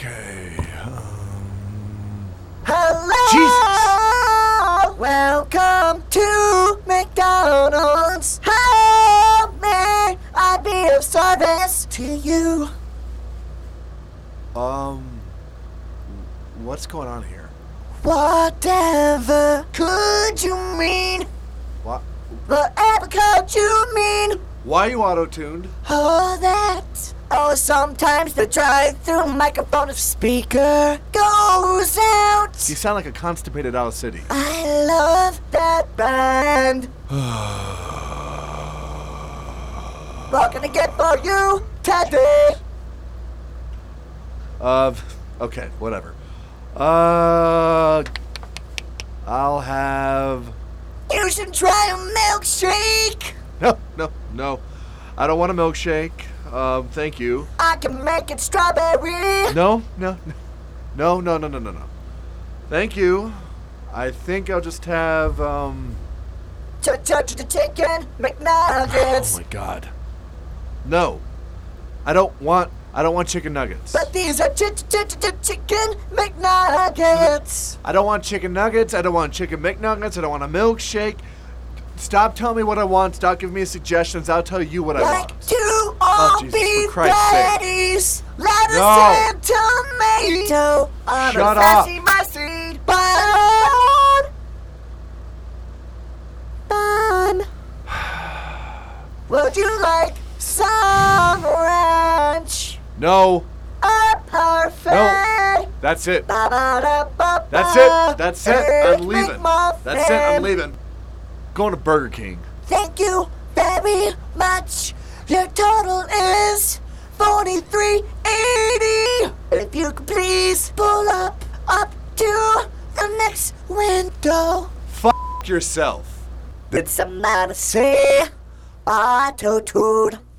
Okay. Hello! Jesus! Welcome to McDonald's. How may I be of service to you? What's going on here? Whatever could you mean? What? Whatever could you mean? Why are you auto-tuned? Oh, that. Oh, sometimes the drive-through microphone of speaker goes out. You sound like a constipated Owl City. I love that band. What can I get for you today? Okay, whatever. I'll have... You should try a milkshake. No. I don't want a milkshake. Thank you. I can make it strawberry. No. Thank you. I think I'll just have, Chicken McNuggets. Oh my God. No. I don't want chicken nuggets. But these are chicken McNuggets. I don't want chicken nuggets. I don't want chicken McNuggets. I don't want a milkshake. Stop telling me what I want. Stop giving me suggestions. I'll tell you what I want. Like 2 all Jesus, beef for Christ's sake. patties, lettuce No. and tomato on Shut a up. sassy mustard bun. Would you like some ranch? No. A parfait. No. That's it. Ba-ba-da-ba-ba. That's it. I'm leaving. That's it. I'm leaving. Going to Burger King. Thank you very much. Your total is $43.80. If you could please pull up to the next window. F*** yourself. Did somebody say auto-tune?